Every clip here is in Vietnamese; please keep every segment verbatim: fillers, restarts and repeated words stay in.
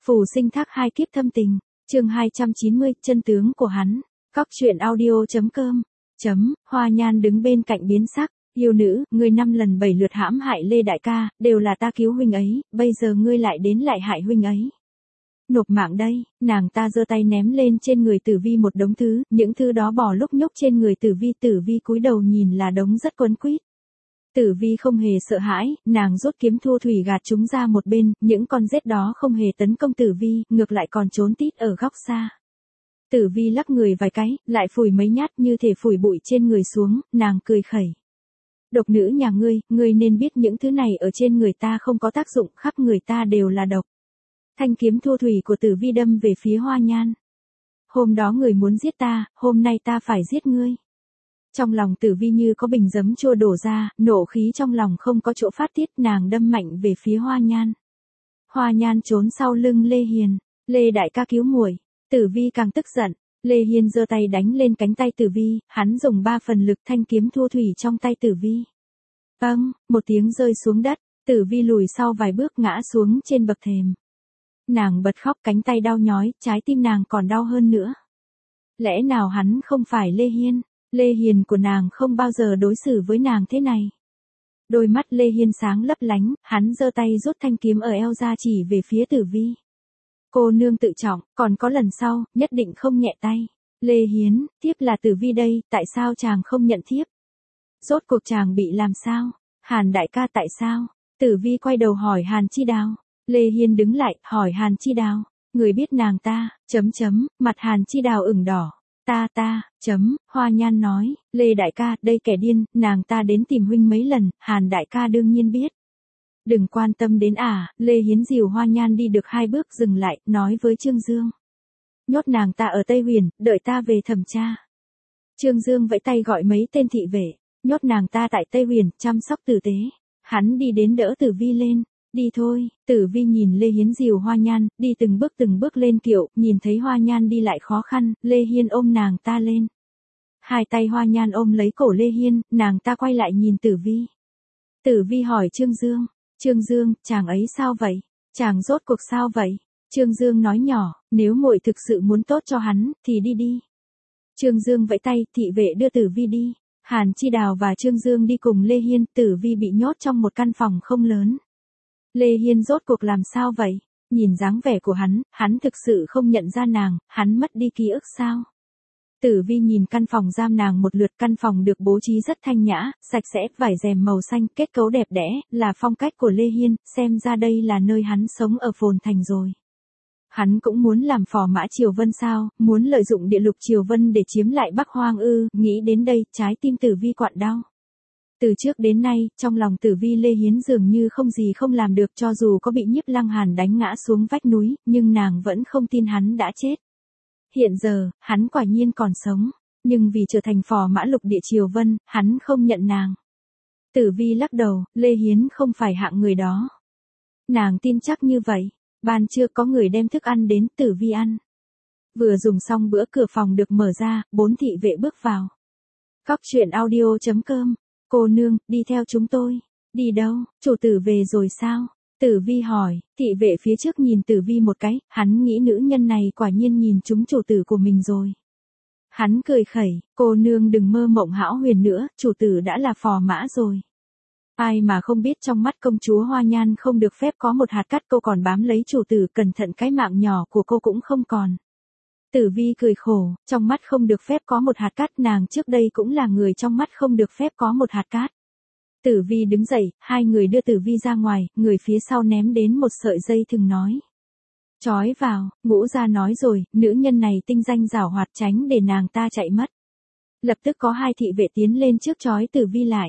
Phù sinh thác hai kiếp thâm tình, chương hai trăm chín mươi, chân tướng của hắn. Cóc truyện audio.com. Chấm, Hoa Nhan đứng bên cạnh biến sắc, yêu nữ, ngươi năm lần bảy lượt hãm hại Lê đại ca, đều là ta cứu huynh ấy, bây giờ ngươi lại đến lại hại huynh ấy. Nộp mạng đây, nàng ta giơ tay ném lên trên người Tử Vi một đống thứ, những thứ đó bỏ lúc nhúc trên người Tử Vi, Tử Vi cúi đầu nhìn là đống rất quấn quýt. Tử Vi không hề sợ hãi, nàng rút kiếm thua thủy gạt chúng ra một bên, những con rết đó không hề tấn công Tử Vi, ngược lại còn trốn tít ở góc xa. Tử Vi lắc người vài cái, lại phủi mấy nhát như thể phủi bụi trên người xuống, nàng cười khẩy. Độc nữ nhà ngươi, ngươi nên biết những thứ này ở trên người ta không có tác dụng, khắp người ta đều là độc. Thanh kiếm thua thủy của Tử Vi đâm về phía Hoa Nhan. Hôm đó người muốn giết ta, hôm nay ta phải giết ngươi. Trong lòng Tử Vi như có bình giấm chua đổ ra, nộ khí trong lòng không có chỗ phát tiết, nàng đâm mạnh về phía Hoa Nhan. Hoa Nhan trốn sau lưng Lê Hiền, Lê đại ca cứu muội. Tử Vi càng tức giận, Lê Hiền giơ tay đánh lên cánh tay Tử Vi, hắn dùng ba phần lực, thanh kiếm thua thủy trong tay Tử Vi. Vâng, một tiếng rơi xuống đất, Tử Vi lùi sau vài bước ngã xuống trên bậc thềm. Nàng bật khóc, cánh tay đau nhói, trái tim nàng còn đau hơn nữa. Lẽ nào hắn không phải Lê Hiên? Lê Hiền của nàng không bao giờ đối xử với nàng thế này. Đôi mắt Lê Hiên sáng lấp lánh, hắn giơ tay rút thanh kiếm ở eo ra chỉ về phía Tử Vi. Cô nương tự trọng, còn có lần sau, nhất định không nhẹ tay. Lê Hiến, thiếp là Tử Vi đây, tại sao chàng không nhận thiếp? Rốt cuộc chàng bị làm sao? Hàn đại ca tại sao? Tử Vi quay đầu hỏi Hàn Chi Đào. Lê Hiên đứng lại, hỏi Hàn Chi Đào. Người biết nàng ta, chấm chấm, mặt Hàn Chi Đào ửng đỏ. Ta ta, chấm, Hoa Nhan nói, Lê đại ca, đây kẻ điên, nàng ta đến tìm huynh mấy lần, Hàn đại ca đương nhiên biết. Đừng quan tâm đến à, Lê Hiến dìu Hoa Nhan đi được hai bước dừng lại, nói với Trương Dương. Nhốt nàng ta ở Tây Huyền, đợi ta về thẩm tra. Trương Dương vẫy tay gọi mấy tên thị vệ, nhốt nàng ta tại Tây Huyền, chăm sóc tử tế. Hắn đi đến đỡ Tử Vi lên. Đi thôi, Tử Vi nhìn Lê Hiến dìu Hoa Nhan, đi từng bước từng bước lên kiệu, nhìn thấy Hoa Nhan đi lại khó khăn, Lê Hiên ôm nàng ta lên. Hai tay Hoa Nhan ôm lấy cổ Lê Hiên, nàng ta quay lại nhìn Tử Vi. Tử Vi hỏi Trương Dương, Trương Dương, chàng ấy sao vậy? Chàng rốt cuộc sao vậy? Trương Dương nói nhỏ, nếu muội thực sự muốn tốt cho hắn, thì đi đi. Trương Dương vẫy tay, thị vệ đưa Tử Vi đi. Hàn Chi Đào và Trương Dương đi cùng Lê Hiên, Tử Vi bị nhốt trong một căn phòng không lớn. Lê Hiên rốt cuộc làm sao vậy? Nhìn dáng vẻ của hắn, hắn thực sự không nhận ra nàng, hắn mất đi ký ức sao? Tử Vi nhìn căn phòng giam nàng một lượt, căn phòng được bố trí rất thanh nhã, sạch sẽ, vải rèm màu xanh, kết cấu đẹp đẽ, là phong cách của Lê Hiên, xem ra đây là nơi hắn sống ở Phồn Thành rồi. Hắn cũng muốn làm phò mã Triều Vân sao, muốn lợi dụng địa lục Triều Vân để chiếm lại Bắc Hoang ư, nghĩ đến đây, trái tim Tử Vi quặn đau. Từ trước đến nay, trong lòng Tử Vi Lê Hiến dường như không gì không làm được, cho dù có bị Nhiếp Lăng Hàn đánh ngã xuống vách núi, nhưng nàng vẫn không tin hắn đã chết. Hiện giờ, hắn quả nhiên còn sống, nhưng vì trở thành phò mã lục địa Triều Vân, hắn không nhận nàng. Tử Vi lắc đầu, Lê Hiến không phải hạng người đó. Nàng tin chắc như vậy. Ban trưa có người đem thức ăn đến, Tử Vi ăn. Vừa dùng xong bữa, cửa phòng được mở ra, bốn thị vệ bước vào. Cóc truyện audio.com. Cô nương, đi theo chúng tôi. Đi đâu, chủ tử về rồi sao? Tử Vi hỏi, thị vệ phía trước nhìn Tử Vi một cái, hắn nghĩ nữ nhân này quả nhiên nhìn trúng chủ tử của mình rồi. Hắn cười khẩy, cô nương đừng mơ mộng hão huyền nữa, chủ tử đã là phò mã rồi. Ai mà không biết trong mắt công chúa Hoa Nhan không được phép có một hạt cát, cô còn bám lấy chủ tử, cẩn thận cái mạng nhỏ của cô cũng không còn. Tử Vi cười khổ, trong mắt không được phép có một hạt cát, nàng trước đây cũng là người trong mắt không được phép có một hạt cát. Tử Vi đứng dậy, hai người đưa Tử Vi ra ngoài, người phía sau ném đến một sợi dây thừng nói. Chói vào, Ngũ gia nói rồi, nữ nhân này tinh danh giảo hoạt, tránh để nàng ta chạy mất. Lập tức có hai thị vệ tiến lên trước chói Tử Vi lại.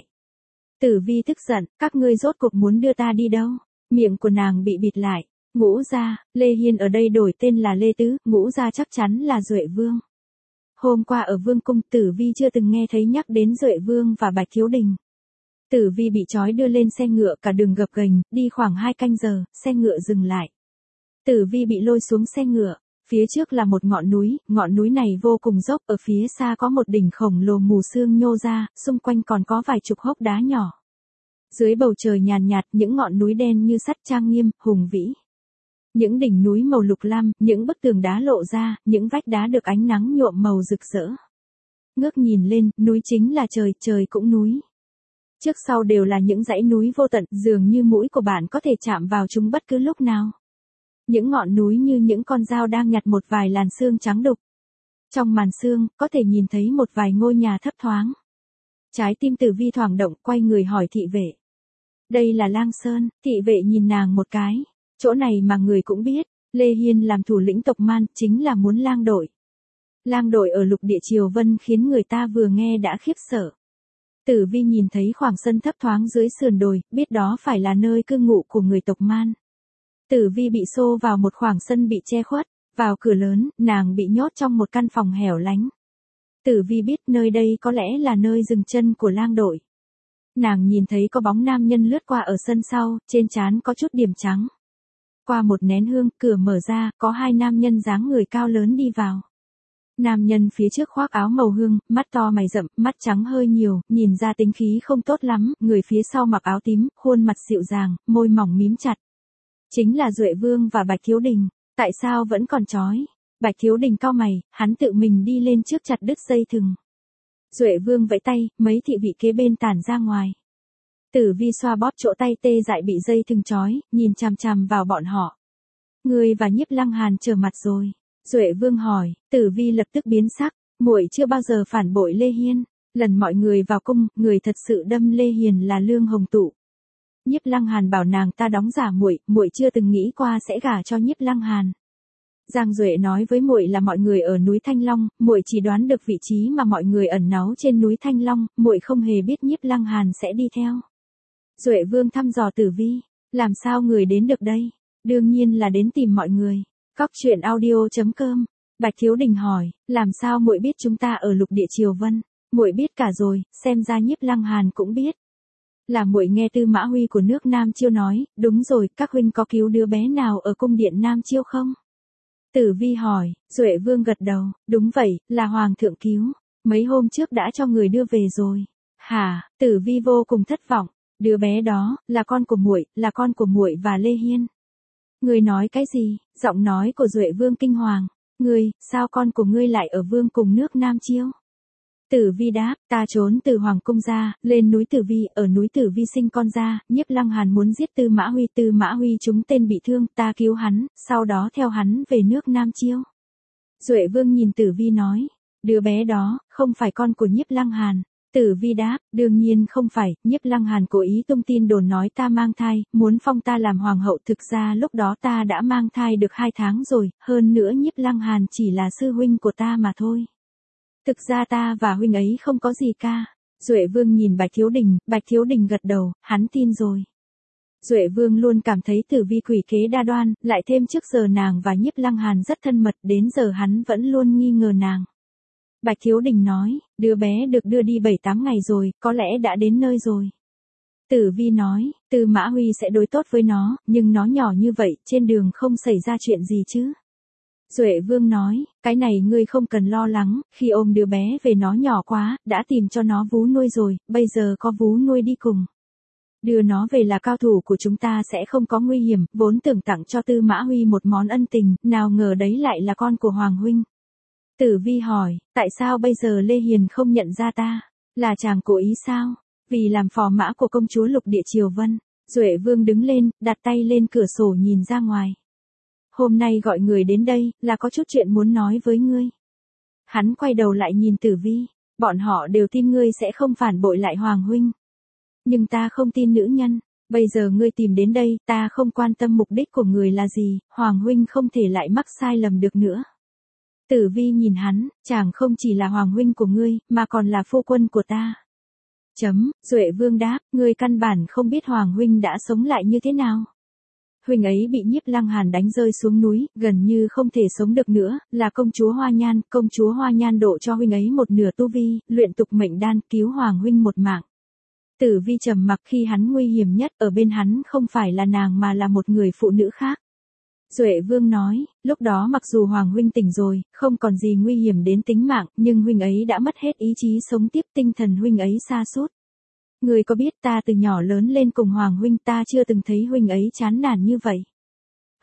Tử Vi tức giận, các ngươi rốt cuộc muốn đưa ta đi đâu? Miệng của nàng bị bịt lại. Ngũ gia, Lê Hiên ở đây đổi tên là Lê Tứ, Ngũ gia chắc chắn là Duệ Vương. Hôm qua ở Vương cung, Tử Vi chưa từng nghe thấy nhắc đến Duệ Vương và Bạch Thiếu Đình. Tử Vi bị trói đưa lên xe ngựa, cả đường gập ghềnh, đi khoảng hai canh giờ, xe ngựa dừng lại. Tử Vi bị lôi xuống xe ngựa, phía trước là một ngọn núi, ngọn núi này vô cùng dốc, ở phía xa có một đỉnh khổng lồ mù sương nhô ra, xung quanh còn có vài chục hốc đá nhỏ. Dưới bầu trời nhàn nhạt, những ngọn núi đen như sắt trang nghiêm, hùng vĩ. Những đỉnh núi màu lục lam, những bức tường đá lộ ra, những vách đá được ánh nắng nhuộm màu rực rỡ. Ngước nhìn lên, núi chính là trời, trời cũng núi. Trước sau đều là những dãy núi vô tận, dường như mũi của bạn có thể chạm vào chúng bất cứ lúc nào. Những ngọn núi như những con dao đang nhặt một vài làn sương trắng đục. Trong màn sương, có thể nhìn thấy một vài ngôi nhà thấp thoáng. Trái tim Tử Vi thoảng động, quay người hỏi thị vệ. Đây là Lang Sơn. Thị vệ nhìn nàng một cái. Chỗ này mà người cũng biết, Lê Hiên làm thủ lĩnh tộc Man, chính là muốn lang đội. Lang đội ở lục địa Triều Vân khiến người ta vừa nghe đã khiếp sợ. Tử Vi nhìn thấy khoảng sân thấp thoáng dưới sườn đồi, biết đó phải là nơi cư ngụ của người tộc Man. Tử Vi bị xô vào một khoảng sân bị che khuất, vào cửa lớn, nàng bị nhốt trong một căn phòng hẻo lánh. Tử Vi biết nơi đây có lẽ là nơi dừng chân của lang đội. Nàng nhìn thấy có bóng nam nhân lướt qua ở sân sau, trên trán có chút điểm trắng. Qua một nén hương, cửa mở ra, có hai nam nhân dáng người cao lớn đi vào. Nam nhân phía trước khoác áo màu hương, mắt to mày rậm, mắt trắng hơi nhiều, nhìn ra tính khí không tốt lắm, người phía sau mặc áo tím, khuôn mặt dịu dàng, môi mỏng mím chặt. Chính là Duệ Vương và Bạch Thiếu Đình, tại sao vẫn còn trói? Bạch Thiếu Đình cau mày, hắn tự mình đi lên trước chặt đứt dây thừng. Duệ Vương vẫy tay, mấy thị vị kế bên tản ra ngoài. Tử Vi xoa bóp chỗ tay tê dại bị dây thừng trói, nhìn chằm chằm vào bọn họ. Ngươi và Nhiếp Lăng Hàn trở mặt rồi. Duệ Vương hỏi, Tử Vi lập tức biến sắc, muội chưa bao giờ phản bội Lê Hiên. Lần mọi người vào cung, người thật sự đâm Lê Hiền là Lương Hồng Tụ. Nhiếp Lăng Hàn bảo nàng ta đóng giả muội, muội chưa từng nghĩ qua sẽ gả cho Nhiếp Lăng Hàn. Giang Duệ nói với muội là mọi người ở núi Thanh Long, muội chỉ đoán được vị trí mà mọi người ẩn náu trên núi Thanh Long, muội không hề biết Nhiếp Lăng Hàn sẽ đi theo. Duệ Vương thăm dò Tử Vi, làm sao người đến được đây? Đương nhiên là đến tìm mọi người. Cóc truyện audio chấm com. Bạch Thiếu Đình hỏi, làm sao muội biết chúng ta ở lục địa Triều Vân? Muội biết cả rồi, xem ra Nhiếp Lăng Hàn cũng biết. Là muội nghe Tư Mã Huy của nước Nam Chiêu nói, đúng rồi, các huynh có cứu đứa bé nào ở cung điện Nam Chiêu không? Tử Vi hỏi, Duệ Vương gật đầu, đúng vậy, là hoàng thượng cứu, mấy hôm trước đã cho người đưa về rồi. Hả? Tử Vi vô cùng thất vọng, đứa bé đó là con của muội, là con của muội và Lê Hiên. Ngươi nói cái gì? Giọng nói của Duệ Vương kinh hoàng. Ngươi, sao con của ngươi lại ở vương cùng nước Nam Chiêu? Tử Vi đáp, ta trốn từ hoàng cung ra, lên núi Tử Vi, ở núi Tử Vi sinh con ra, Nhiếp Lăng Hàn muốn giết Tư Mã Huy, Tư Mã Huy trúng tên bị thương, ta cứu hắn, sau đó theo hắn về nước Nam Chiêu. Duệ Vương nhìn Tử Vi nói, đứa bé đó, không phải con của Nhiếp Lăng Hàn. Tử Vi đáp, đương nhiên không phải, Nhiếp Lăng Hàn cố ý tung tin đồn nói ta mang thai, muốn phong ta làm hoàng hậu, thực ra lúc đó ta đã mang thai được hai tháng rồi, hơn nữa Nhiếp Lăng Hàn chỉ là sư huynh của ta mà thôi. Thực ra ta và huynh ấy không có gì ca. Duệ Vương nhìn Bạch Thiếu Đình, Bạch Thiếu Đình gật đầu, hắn tin rồi. Duệ Vương luôn cảm thấy Tử Vi quỷ kế đa đoan, lại thêm trước giờ nàng và Nhiếp Lăng Hàn rất thân mật, đến giờ hắn vẫn luôn nghi ngờ nàng. Bạch Thiếu Đình nói, đứa bé được đưa đi bảy tám ngày rồi, có lẽ đã đến nơi rồi. Tử Vi nói, Tư Mã Huy sẽ đối tốt với nó, nhưng nó nhỏ như vậy, trên đường không xảy ra chuyện gì chứ. Duệ Vương nói, cái này ngươi không cần lo lắng, khi ôm đứa bé về nó nhỏ quá, đã tìm cho nó vú nuôi rồi, bây giờ có vú nuôi đi cùng. Đưa nó về là cao thủ của chúng ta sẽ không có nguy hiểm, vốn tưởng tặng cho Tư Mã Huy một món ân tình, nào ngờ đấy lại là con của Hoàng huynh. Tử Vi hỏi, tại sao bây giờ Lê Hiền không nhận ra ta? Là chàng cố ý sao? Vì làm phò mã của công chúa lục địa Triều Vân. Duệ Vương đứng lên, đặt tay lên cửa sổ nhìn ra ngoài. Hôm nay gọi người đến đây, là có chút chuyện muốn nói với ngươi. Hắn quay đầu lại nhìn Tử Vi, bọn họ đều tin ngươi sẽ không phản bội lại Hoàng huynh. Nhưng ta không tin nữ nhân, bây giờ ngươi tìm đến đây, ta không quan tâm mục đích của người là gì, Hoàng huynh không thể lại mắc sai lầm được nữa. Tử Vi nhìn hắn, chàng không chỉ là Hoàng huynh của ngươi, mà còn là phu quân của ta. Chấm, Duệ Vương đáp, ngươi căn bản không biết Hoàng huynh đã sống lại như thế nào. Huynh ấy bị Nhiếp Lăng Hàn đánh rơi xuống núi, gần như không thể sống được nữa, là công chúa Hoa Nhan, công chúa Hoa Nhan độ cho huynh ấy một nửa tu vi, luyện tục mệnh đan, cứu Hoàng huynh một mạng. Tử Vi trầm mặc, khi hắn nguy hiểm nhất, ở bên hắn không phải là nàng mà là một người phụ nữ khác. Duệ Vương nói, lúc đó mặc dù Hoàng huynh tỉnh rồi, không còn gì nguy hiểm đến tính mạng, nhưng huynh ấy đã mất hết ý chí sống tiếp, tinh thần huynh ấy sa sút. Người có biết ta từ nhỏ lớn lên cùng Hoàng huynh, ta chưa từng thấy huynh ấy chán nản như vậy.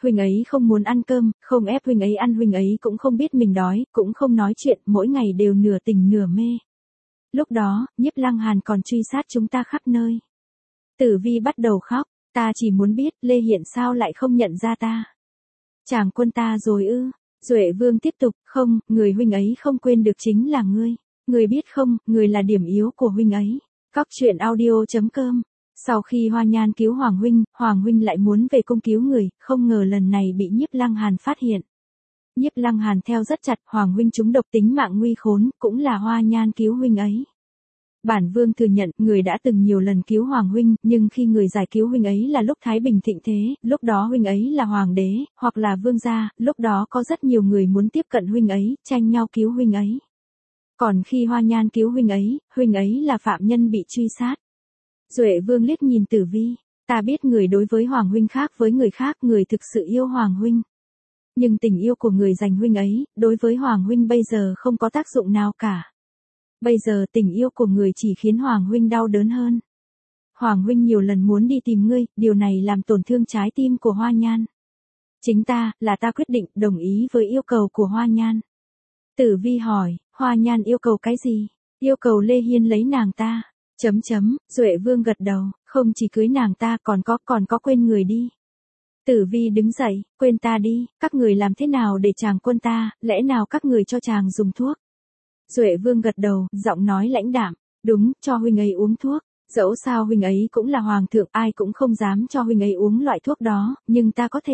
huynh ấy không muốn ăn cơm, không ép huynh ấy ăn, huynh ấy cũng không biết mình đói, cũng không nói chuyện, mỗi ngày đều nửa tỉnh nửa mê. Lúc đó, Nhiếp Lăng Hàn còn truy sát chúng ta khắp nơi. Tử Vi bắt đầu khóc, ta chỉ muốn biết Lê Hiện sao lại không nhận ra ta. Chàng quân ta rồi ư? Duệ Vương tiếp tục, không, người huynh ấy không quên được chính là ngươi. Ngươi biết không, người là điểm yếu của huynh ấy. Cóc truyện audio chấm com. Sau khi Hoa Nhan cứu Hoàng huynh, Hoàng huynh lại muốn về cung cứu người, không ngờ lần này bị Nhiếp Lăng Hàn phát hiện. Nhiếp Lăng Hàn theo rất chặt, Hoàng huynh trúng độc tính mạng nguy khốn, cũng là Hoa Nhan cứu huynh ấy. Bản vương thừa nhận, người đã từng nhiều lần cứu Hoàng huynh, nhưng khi người giải cứu huynh ấy là lúc Thái Bình thịnh thế, lúc đó huynh ấy là hoàng đế, hoặc là vương gia, lúc đó có rất nhiều người muốn tiếp cận huynh ấy, tranh nhau cứu huynh ấy. Còn khi Hoa Nhan cứu huynh ấy, huynh ấy là phạm nhân bị truy sát. Duệ Vương liếc nhìn Tử Vi, ta biết người đối với Hoàng huynh khác với người khác, người thực sự yêu Hoàng huynh. Nhưng tình yêu của người dành huynh ấy, đối với Hoàng huynh bây giờ không có tác dụng nào cả. Bây giờ tình yêu của người chỉ khiến Hoàng huynh đau đớn hơn. Hoàng huynh nhiều lần muốn đi tìm ngươi, điều này làm tổn thương trái tim của Hoa Nhan. Chính ta, là ta quyết định, đồng ý với yêu cầu của Hoa Nhan. Tử Vi hỏi, Hoa Nhan yêu cầu cái gì? Yêu cầu Lê Hiên lấy nàng ta. Chấm chấm, Duệ Vương gật đầu, không chỉ cưới nàng ta còn có, còn có quên người đi. Tử Vi đứng dậy, quên ta đi, các người làm thế nào để chàng quân ta, lẽ nào các người cho chàng dùng thuốc? Duệ Vương gật đầu, giọng nói lãnh đạm, đúng, cho huynh ấy uống thuốc, dẫu sao huynh ấy cũng là hoàng thượng, ai cũng không dám cho huynh ấy uống loại thuốc đó, nhưng ta có thể.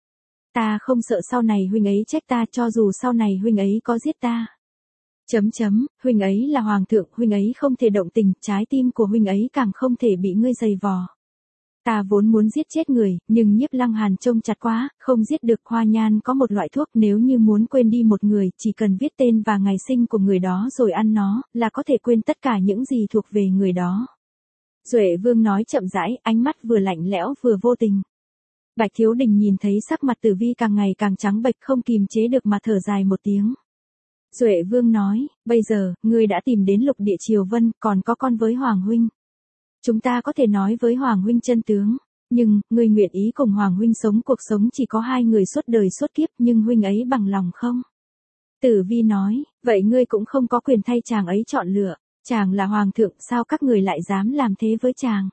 Ta không sợ sau này huynh ấy trách ta, cho dù sau này huynh ấy có giết ta. Chấm chấm, huynh ấy là hoàng thượng, huynh ấy không thể động tình, trái tim của huynh ấy càng không thể bị ngươi giày vò. Ta vốn muốn giết chết người, nhưng Nhiếp Lăng Hàn trông chặt quá, không giết được. Hoa Nhan có một loại thuốc, nếu như muốn quên đi một người, chỉ cần viết tên và ngày sinh của người đó rồi ăn nó, là có thể quên tất cả những gì thuộc về người đó. Duệ Vương nói chậm rãi, ánh mắt vừa lạnh lẽo vừa vô tình. Bạch Thiếu Đình nhìn thấy sắc mặt Tử Vi càng ngày càng trắng bệch, không kìm chế được mà thở dài một tiếng. Duệ Vương nói, bây giờ, ngươi đã tìm đến Lục Địa Triều Vân, còn có con với Hoàng huynh. Chúng ta có thể nói với Hoàng huynh chân tướng, nhưng, ngươi nguyện ý cùng Hoàng huynh sống cuộc sống chỉ có hai người suốt đời suốt kiếp, nhưng huynh ấy bằng lòng không? Tử Vi nói, vậy ngươi cũng không có quyền thay chàng ấy chọn lựa, chàng là Hoàng thượng, sao các người lại dám làm thế với chàng?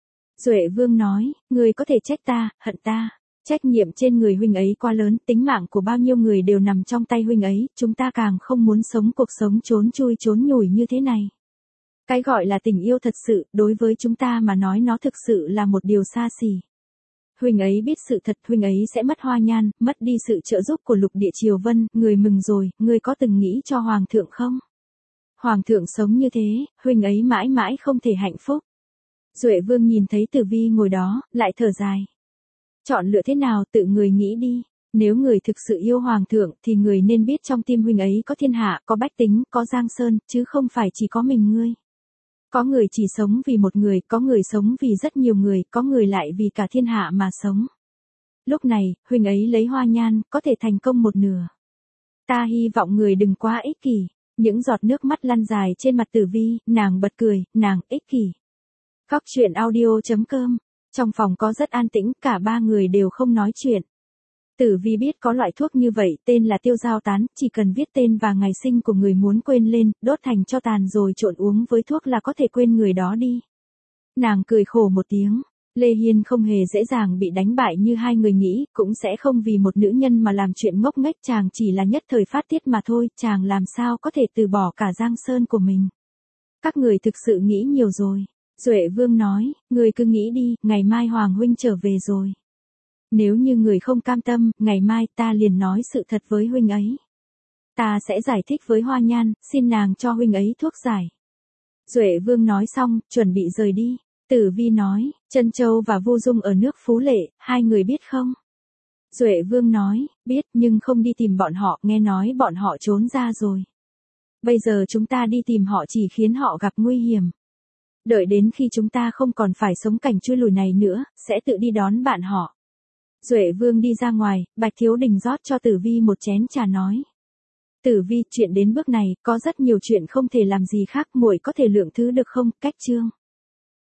Duệ Vương nói, ngươi có thể trách ta, hận ta. Trách nhiệm trên người huynh ấy quá lớn, tính mạng của bao nhiêu người đều nằm trong tay huynh ấy, chúng ta càng không muốn sống cuộc sống trốn chui trốn nhủi như thế này. Cái gọi là tình yêu thật sự, đối với chúng ta mà nói nó thực sự là một điều xa xỉ. Huynh ấy biết sự thật, huynh ấy sẽ mất Hoa Nhan, mất đi sự trợ giúp của Lục Địa Triều Vân, người mừng rồi, người có từng nghĩ cho Hoàng thượng không? Hoàng thượng sống như thế, huynh ấy mãi mãi không thể hạnh phúc. Duệ Vương nhìn thấy Tử Vi ngồi đó, lại thở dài. Chọn lựa thế nào tự người nghĩ đi, nếu người thực sự yêu Hoàng thượng thì người nên biết trong tim huynh ấy có thiên hạ, có bách tính, có Giang Sơn, chứ không phải chỉ có mình ngươi. Có người chỉ sống vì một người, có người sống vì rất nhiều người, có người lại vì cả thiên hạ mà sống. Lúc này, huynh ấy lấy Hoa Nhan, có thể thành công một nửa. Ta hy vọng người đừng quá ích kỷ. Những giọt nước mắt lăn dài trên mặt Tử Vi, nàng bật cười, nàng ích kỷ. Cóc truyện audio chấm com. Trong phòng có rất an tĩnh, cả ba người đều không nói chuyện. Tử Vi biết có loại thuốc như vậy, tên là tiêu dao tán, chỉ cần viết tên và ngày sinh của người muốn quên lên, đốt thành tro tàn rồi trộn uống với thuốc là có thể quên người đó đi. Nàng cười khổ một tiếng, Lê Hiên không hề dễ dàng bị đánh bại như hai người nghĩ, cũng sẽ không vì một nữ nhân mà làm chuyện ngốc nghếch, chàng chỉ là nhất thời phát tiết mà thôi, chàng làm sao có thể từ bỏ cả Giang Sơn của mình. Các người thực sự nghĩ nhiều rồi. Duệ Vương nói, người cứ nghĩ đi, ngày mai Hoàng huynh trở về rồi. Nếu như người không cam tâm, ngày mai ta liền nói sự thật với huynh ấy. Ta sẽ giải thích với Hoa Nhan, xin nàng cho huynh ấy thuốc giải. Duệ Vương nói xong, chuẩn bị rời đi. Tử Vi nói, Trân Châu và Vu Dung ở nước Phú Lệ, hai người biết không? Duệ Vương nói, biết, nhưng không đi tìm bọn họ, nghe nói bọn họ trốn ra rồi. Bây giờ chúng ta đi tìm họ chỉ khiến họ gặp nguy hiểm. Đợi đến khi chúng ta không còn phải sống cảnh chui lùi này nữa, sẽ tự đi đón bạn họ. Duệ Vương đi ra ngoài, Bạch Thiếu Đình rót cho Tử Vi một chén trà nói. Tử Vi, chuyện đến bước này, có rất nhiều chuyện không thể làm gì khác, muội có thể lượng thứ được không? Cách chương.